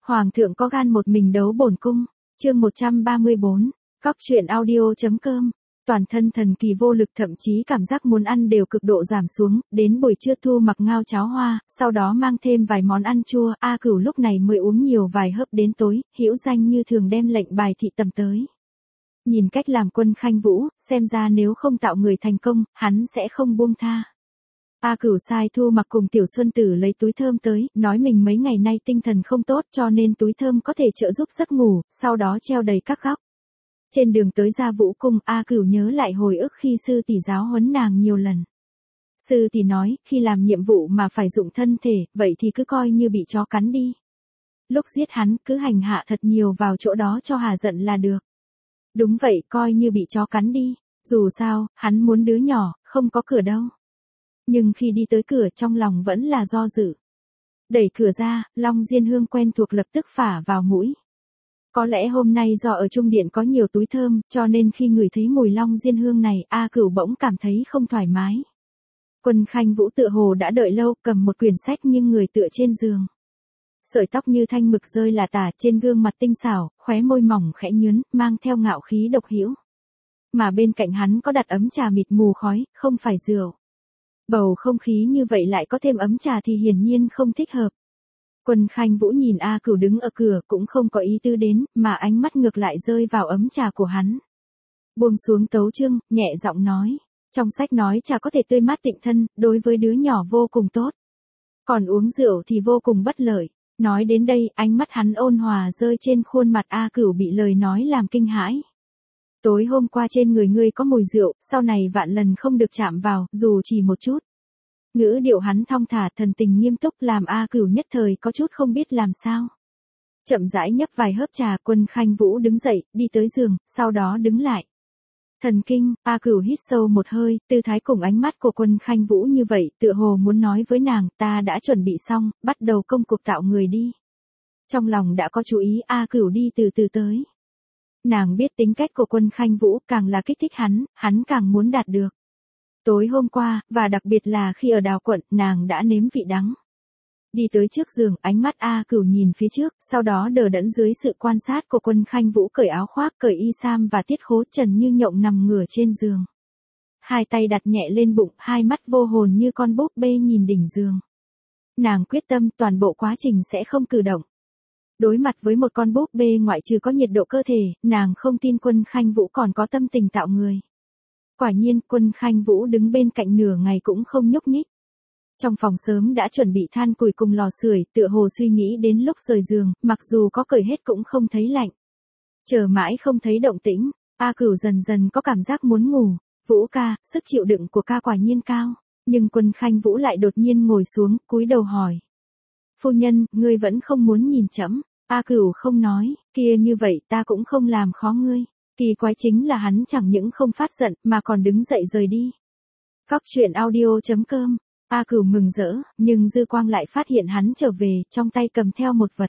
Hoàng thượng có gan một mình đấu bổn cung. Chương 134. Cóc truyện audio.com. Toàn thân thần kỳ vô lực, thậm chí cảm giác muốn ăn đều cực độ giảm xuống, đến buổi trưa Thu Mặc ngao cháo hoa, sau đó mang thêm vài món ăn chua, A Cửu lúc này mới uống nhiều vài hớp đến tối, Hữu Danh như thường đem lệnh bài thị tầm tới. Nhìn cách làm Quân Khanh Vũ, xem ra nếu không tạo người thành công, hắn sẽ không buông tha. A Cửu sai Thu Mặc cùng Tiểu Xuân Tử lấy túi thơm tới, nói mình mấy ngày nay tinh thần không tốt cho nên túi thơm có thể trợ giúp giấc ngủ, sau đó treo đầy các góc. Trên đường tới Gia Vũ Cung, A Cửu nhớ lại hồi ức khi sư tỷ giáo huấn nàng nhiều lần. Sư tỷ nói, khi làm nhiệm vụ mà phải dụng thân thể, vậy thì cứ coi như bị chó cắn đi. Lúc giết hắn, cứ hành hạ thật nhiều vào chỗ đó cho hà giận là được. Đúng vậy, coi như bị chó cắn đi. Dù sao, hắn muốn đứa nhỏ, không có cửa đâu. Nhưng khi đi tới cửa trong lòng vẫn là do dự. Đẩy cửa ra, Long Diên hương quen thuộc lập tức phả vào mũi. Có lẽ hôm nay do ở trung điện có nhiều túi thơm, cho nên khi ngửi thấy mùi Long Diên hương này, A Cửu bỗng cảm thấy không thoải mái. Quân Khanh Vũ tựa hồ đã đợi lâu, cầm một quyển sách nhưng người tựa trên giường. Sợi tóc như thanh mực rơi là tả, trên gương mặt tinh xảo, khóe môi mỏng khẽ nhướn, mang theo ngạo khí độc hữu. Mà bên cạnh hắn có đặt ấm trà mịt mù khói, không phải rượu. Bầu không khí như vậy lại có thêm ấm trà thì hiển nhiên không thích hợp. Quân Khanh Vũ nhìn A Cửu đứng ở cửa cũng không có ý tư đến, mà ánh mắt ngược lại rơi vào ấm trà của hắn. Buông xuống tấu chương, nhẹ giọng nói. Trong sách nói trà có thể tươi mát tịnh thân, đối với đứa nhỏ vô cùng tốt. Còn uống rượu thì vô cùng bất lợi. Nói đến đây, ánh mắt hắn ôn hòa rơi trên khuôn mặt A Cửu bị lời nói làm kinh hãi. Tối hôm qua trên người ngươi có mùi rượu, sau này vạn lần không được chạm vào, dù chỉ một chút. Ngữ điệu hắn thong thả, thần tình nghiêm túc làm A Cửu nhất thời có chút không biết làm sao. Chậm rãi nhấp vài hớp trà, Quân Khanh Vũ đứng dậy, đi tới giường, sau đó đứng lại. Thần kinh, A Cửu hít sâu một hơi, tư thái cùng ánh mắt của Quân Khanh Vũ như vậy, tựa hồ muốn nói với nàng, ta đã chuẩn bị xong, bắt đầu công cuộc tạo người đi. Trong lòng đã có chú ý, A Cửu đi từ từ tới. Nàng biết tính cách của Quân Khanh Vũ, càng là kích thích hắn càng muốn đạt được. Tối hôm qua, và đặc biệt là khi ở Đào Quận, nàng đã nếm vị đắng. Đi tới trước giường, ánh mắt A Cửu nhìn phía trước, sau đó đờ đẫn dưới sự quan sát của Quân Khanh Vũ cởi áo khoác, cởi y sam và tiết khố, Trần Như Nhộng nằm ngửa trên giường. Hai tay đặt nhẹ lên bụng, hai mắt vô hồn như con búp bê nhìn đỉnh giường. Nàng quyết tâm toàn bộ quá trình sẽ không cử động. Đối mặt với một con búp bê ngoại trừ có nhiệt độ cơ thể, nàng không tin Quân Khanh Vũ còn có tâm tình tạo người. Quả nhiên, Quân Khanh Vũ đứng bên cạnh nửa ngày cũng không nhúc nhích. Trong phòng sớm đã chuẩn bị than củi cùng lò sưởi, tựa hồ suy nghĩ đến lúc rời giường, mặc dù có cởi hết cũng không thấy lạnh. Chờ mãi không thấy động tĩnh, A Cửu dần dần có cảm giác muốn ngủ. Vũ ca, sức chịu đựng của ca quả nhiên cao. Nhưng Quân Khanh Vũ lại đột nhiên ngồi xuống, cúi đầu hỏi. Phu nhân, ngươi vẫn không muốn nhìn trẫm? A Cửu không nói, kia như vậy ta cũng không làm khó ngươi. Kỳ quái chính là hắn chẳng những không phát giận mà còn đứng dậy rời đi. Cóc truyện audio.com. A Cửu mừng rỡ, nhưng dư quang lại phát hiện hắn trở về, trong tay cầm theo một vật.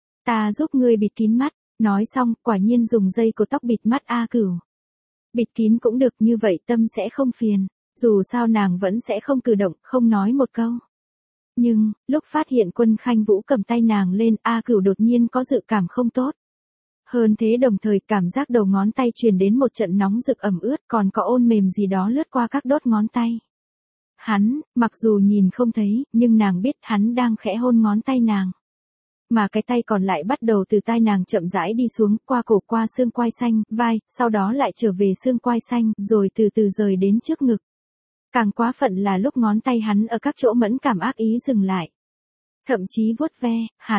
Ta giúp ngươi bịt kín mắt. Nói xong, quả nhiên dùng dây cột tóc bịt mắt A Cửu. Bịt kín cũng được, như vậy tâm sẽ không phiền. Dù sao nàng vẫn sẽ không cử động, không nói một câu. Nhưng, lúc phát hiện Quân Khanh Vũ cầm tay nàng lên, A Cửu đột nhiên có dự cảm không tốt. Hơn thế đồng thời cảm giác đầu ngón tay truyền đến một trận nóng rực ẩm ướt, còn có ôn mềm gì đó lướt qua các đốt ngón tay. Hắn, mặc dù nhìn không thấy, nhưng nàng biết hắn đang khẽ hôn ngón tay nàng. Mà cái tay còn lại bắt đầu từ tai nàng chậm rãi đi xuống, qua cổ, qua xương quai xanh, vai, sau đó lại trở về xương quai xanh, rồi từ từ rời đến trước ngực. Càng quá phận là lúc ngón tay hắn ở các chỗ mẫn cảm ác ý dừng lại. Thậm chí vuốt ve,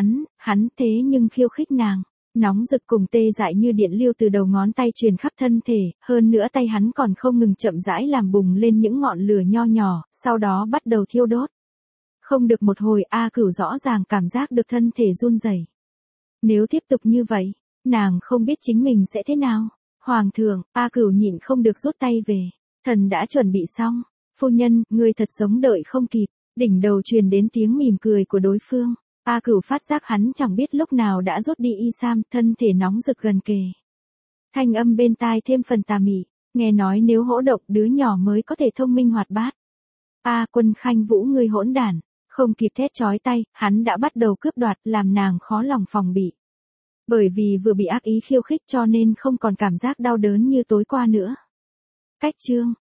hắn thế nhưng khiêu khích nàng. Nóng rực cùng tê dại như điện lưu từ đầu ngón tay truyền khắp thân thể, hơn nữa tay hắn còn không ngừng chậm rãi làm bùng lên những ngọn lửa nho nhỏ, sau đó bắt đầu thiêu đốt. Không được một hồi, A Cửu rõ ràng cảm giác được thân thể run rẩy. Nếu tiếp tục như vậy, nàng không biết chính mình sẽ thế nào. Hoàng thượng, A Cửu nhịn không được rút tay về. Thần đã chuẩn bị xong. Phu nhân, ngươi thật giống đợi không kịp. Đỉnh đầu truyền đến tiếng mỉm cười của đối phương. A Cửu phát giác hắn chẳng biết lúc nào đã rút đi y sam, thân thể nóng rực gần kề. Thanh âm bên tai thêm phần tà mị, nghe nói nếu hỗ động đứa nhỏ mới có thể thông minh hoạt bát. A Quân Khanh Vũ ngươi hỗn đản, Không kịp thét chói tay, hắn đã bắt đầu cướp đoạt, làm nàng khó lòng phòng bị. Bởi vì vừa bị ác ý khiêu khích cho nên không còn cảm giác đau đớn như tối qua nữa. Cách chương